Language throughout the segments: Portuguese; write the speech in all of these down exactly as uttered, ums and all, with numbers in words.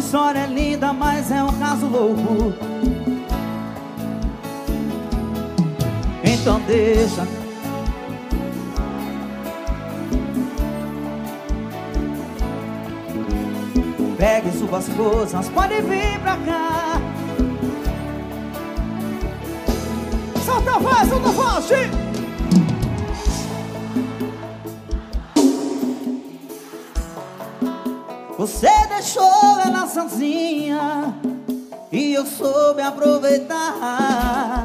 história é linda, mas é um caso louco. Então deixa. Pegue suas coisas, pode vir pra cá. Solta a voz, solta a voz, Chico. Você deixou ela sozinha e eu soube aproveitar.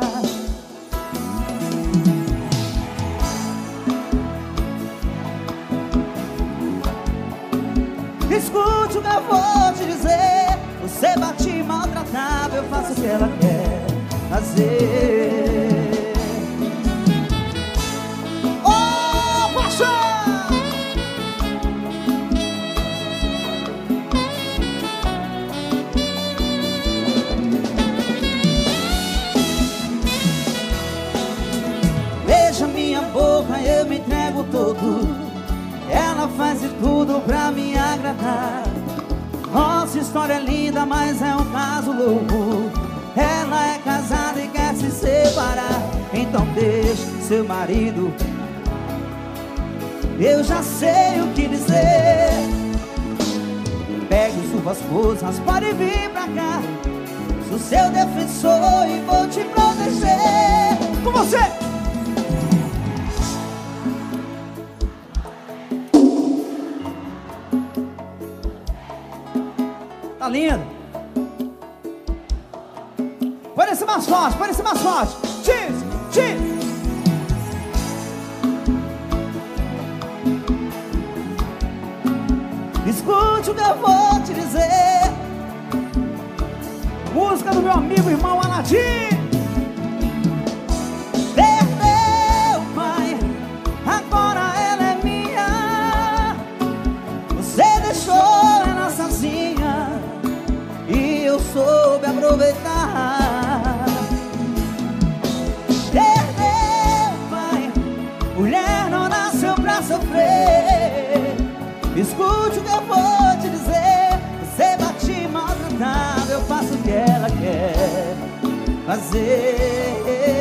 Escute o que eu vou te dizer. Você bate e maltratava, eu faço o que ela quer fazer. Oh, paixão! Beija minha boca, eu me entrego todo. Ela faz de tudo pra me agradar. Nossa história é linda, mas é um caso louco. Ela é casada e quer se separar. Então deixe seu marido. Eu já sei o que dizer. Pegue suas coisas, pode vir pra cá. Sou seu defensor e vou te proteger. Com você! Tá lindo. Pode ser mais forte, pode ser mais forte. Cheese, cheese. Escute o que eu vou te dizer. Música do meu amigo irmão Aladim. Perdeu, pai, agora ela é minha. Você deixou ela sozinha e eu soube aproveitar. Perdeu, pai, mulher não nasceu pra sofrer. Escute o que eu vou te dizer. Você bate e maltratava, eu faço o que ela quer fazer.